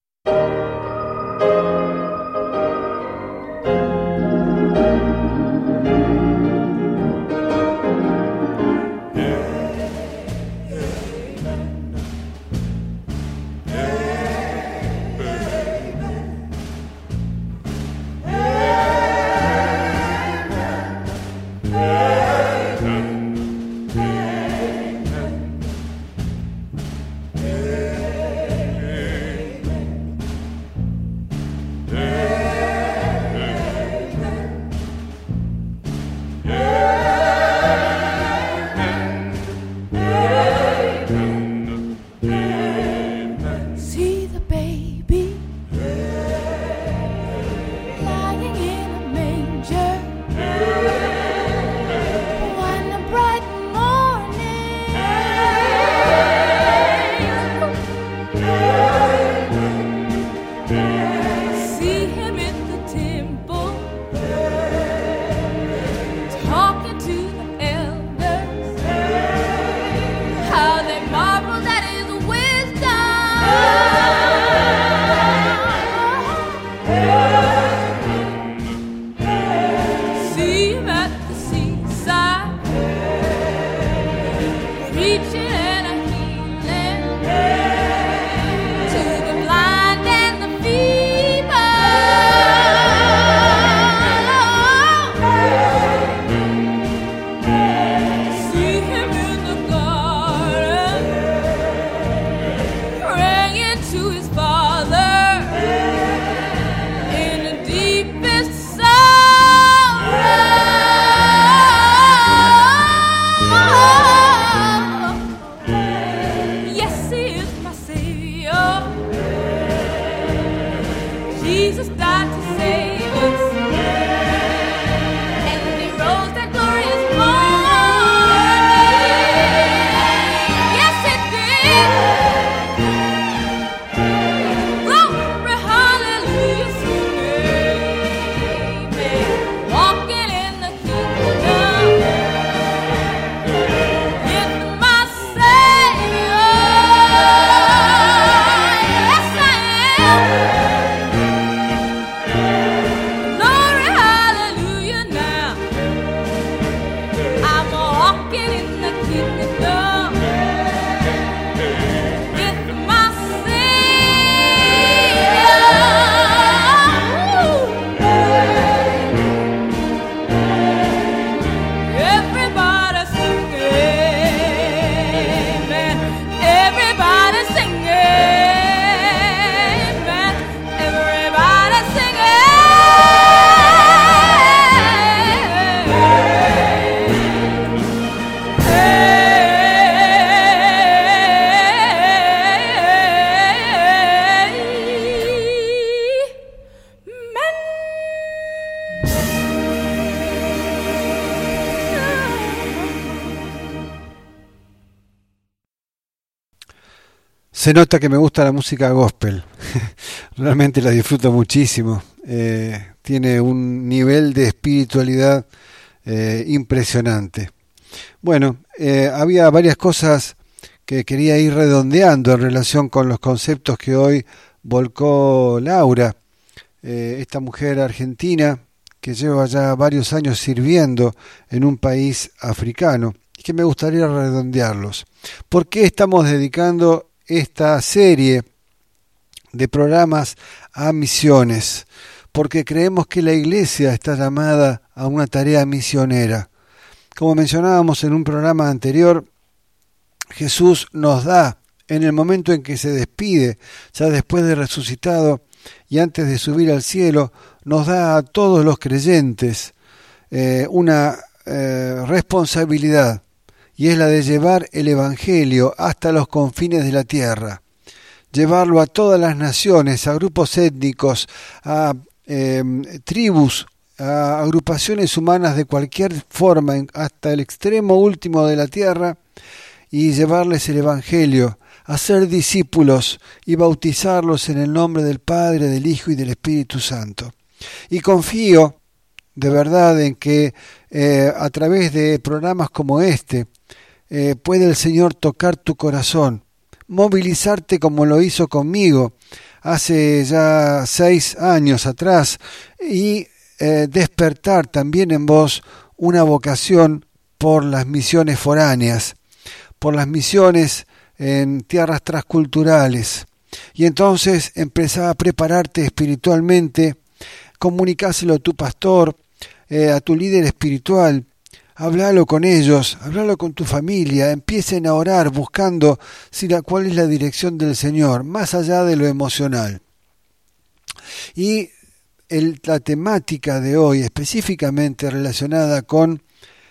Speaker 1: Se nota que me gusta la música gospel, realmente la disfruto muchísimo, tiene un nivel de espiritualidad impresionante. Bueno, había varias cosas que quería ir redondeando en relación con los conceptos que hoy volcó Laura, esta mujer argentina que lleva ya varios años sirviendo en un país africano y que me gustaría redondearlos. ¿Por qué estamos dedicando esta serie de programas a misiones? Porque creemos que la Iglesia está llamada a una tarea misionera. Como mencionábamos en un programa anterior, Jesús nos da en el momento en que se despide, ya después de resucitado y antes de subir al cielo, nos da a todos los creyentes una responsabilidad, y es la de llevar el Evangelio hasta los confines de la tierra, llevarlo a todas las naciones, a grupos étnicos, a tribus, a agrupaciones humanas de cualquier forma, hasta el extremo último de la tierra, y llevarles el Evangelio, hacer discípulos y bautizarlos en el nombre del Padre, del Hijo y del Espíritu Santo. Y confío de verdad en que a través de programas como este puede el Señor tocar tu corazón, movilizarte como lo hizo conmigo hace ya 6 años atrás, y despertar también en vos una vocación por las misiones foráneas, por las misiones en tierras transculturales. Y entonces empezá a prepararte espiritualmente, comunicáselo a tu pastor, a tu líder espiritual, hablalo con ellos, hablalo con tu familia, empiecen a orar buscando cuál es la dirección del Señor, más allá de lo emocional. Y la temática de hoy, específicamente relacionada con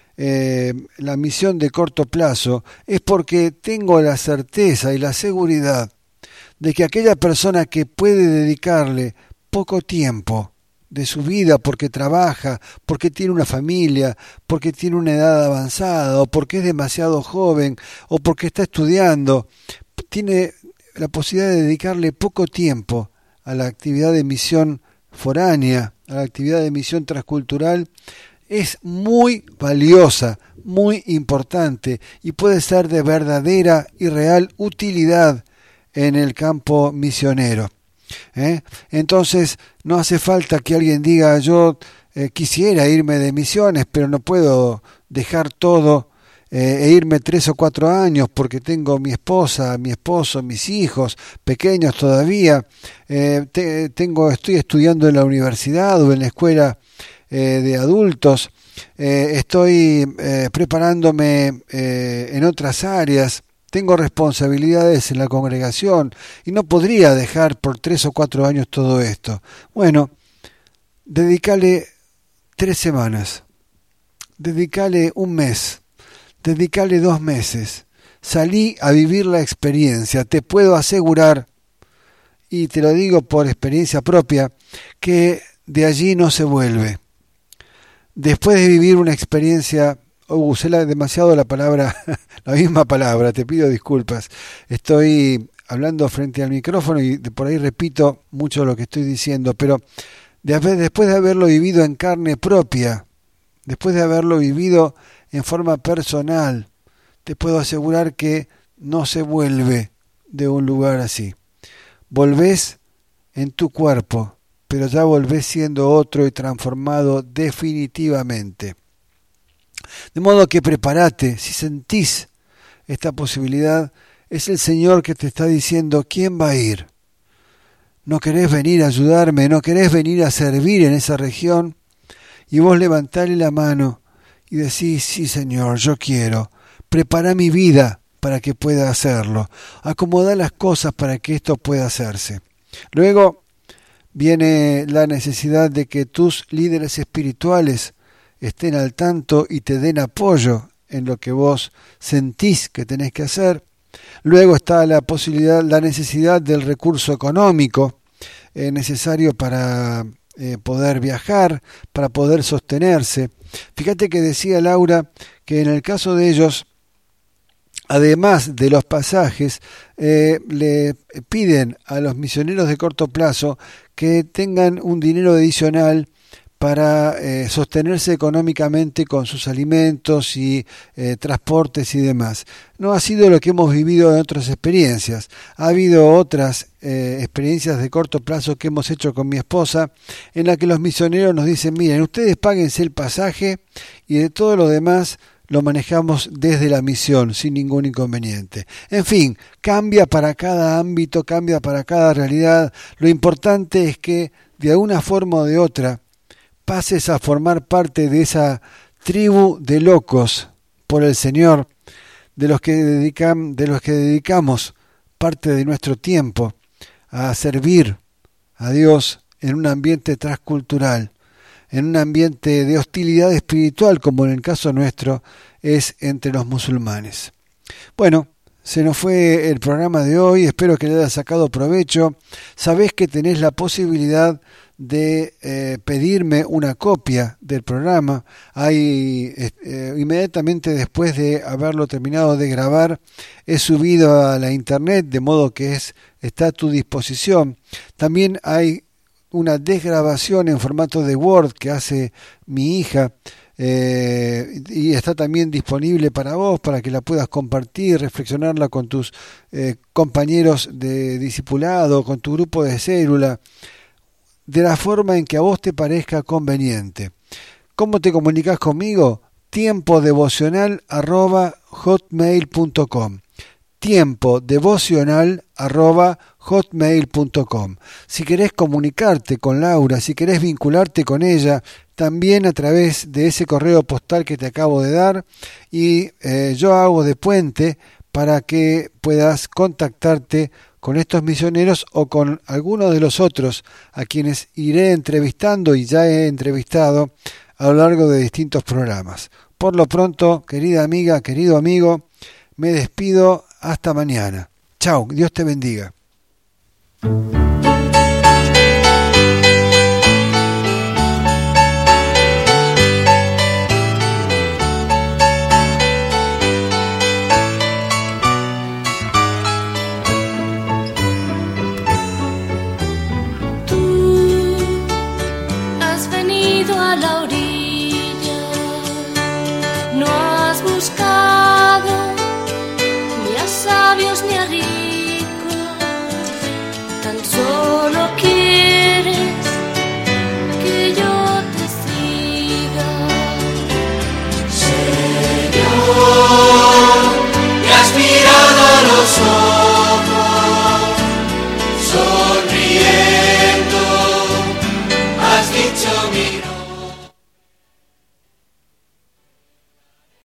Speaker 1: la misión de corto plazo, es porque tengo la certeza y la seguridad de que aquella persona que puede dedicarle poco tiempo de su vida porque trabaja, porque tiene una familia, porque tiene una edad avanzada, o porque es demasiado joven, o porque está estudiando, tiene la posibilidad de dedicarle poco tiempo a la actividad de misión foránea, a la actividad de misión transcultural, es muy valiosa, muy importante, y puede ser de verdadera y real utilidad en el campo misionero. Entonces no hace falta que alguien diga yo quisiera irme de misiones, pero no puedo dejar todo e irme 3 o 4 años porque tengo mi esposa, mi esposo, mis hijos pequeños todavía, estoy estudiando en la universidad o en la escuela de adultos, estoy preparándome en otras áreas, tengo responsabilidades en la congregación y no podría dejar por 3 o 4 años todo esto. Bueno, dedícale 3 semanas, dedícale 1 mes, dedícale 2 meses, salí a vivir la experiencia. Te puedo asegurar, y te lo digo por experiencia propia, que de allí no se vuelve. Después de vivir una experiencia, usé demasiado la palabra, la misma palabra, te pido disculpas. Estoy hablando frente al micrófono y por ahí repito mucho lo que estoy diciendo, pero después de haberlo vivido en carne propia, después de haberlo vivido en forma personal, te puedo asegurar que no se vuelve de un lugar así. Volvés en tu cuerpo, pero ya volvés siendo otro y transformado definitivamente. De modo que prepárate, si sentís esta posibilidad, es el Señor que te está diciendo, ¿quién va a ir? ¿No querés venir a ayudarme? ¿No querés venir a servir en esa región? Y vos levantale la mano y decís, sí Señor, yo quiero. Prepara mi vida para que pueda hacerlo. Acomoda las cosas para que esto pueda hacerse. Luego viene la necesidad de que tus líderes espirituales estén al tanto y te den apoyo en lo que vos sentís que tenés que hacer. Luego está la necesidad del recurso económico necesario para poder viajar, para poder sostenerse. Fíjate que decía Laura que en el caso de ellos, además de los pasajes, le piden a los misioneros de corto plazo que tengan un dinero adicional para sostenerse económicamente con sus alimentos y transportes y demás. No ha sido lo que hemos vivido en otras experiencias. Ha habido otras experiencias de corto plazo que hemos hecho con mi esposa, en la que los misioneros nos dicen, miren, ustedes páguense el pasaje y de todo lo demás lo manejamos desde la misión sin ningún inconveniente. En fin, cambia para cada ámbito, cambia para cada realidad. Lo importante es que de alguna forma o de otra pases a formar parte de esa tribu de locos por el Señor, de los que dedicamos parte de nuestro tiempo a servir a Dios en un ambiente transcultural, en un ambiente de hostilidad espiritual, como en el caso nuestro es entre los musulmanes. Bueno, se nos fue el programa de hoy, espero que le hayas sacado provecho. Sabés que tenés la posibilidad de pedirme una copia del programa. Inmediatamente después de haberlo terminado de grabar, he subido a la internet, de modo que está a tu disposición. También hay una desgrabación en formato de Word que hace mi hija, y está también disponible para vos, para que la puedas compartir, reflexionarla con tus compañeros de discipulado, con tu grupo de célula, de la forma en que a vos te parezca conveniente. ¿Cómo te comunicás conmigo? tiempodevocional@hotmail.com. tiempodevocional@hotmail.com. Si querés comunicarte con Laura, si querés vincularte con ella, también a través de ese correo postal que te acabo de dar, y yo hago de puente para que puedas contactarte con estos misioneros o con algunos de los otros a quienes iré entrevistando y ya he entrevistado a lo largo de distintos programas. Por lo pronto, querida amiga, querido amigo, me despido hasta mañana. Chao, Dios te bendiga.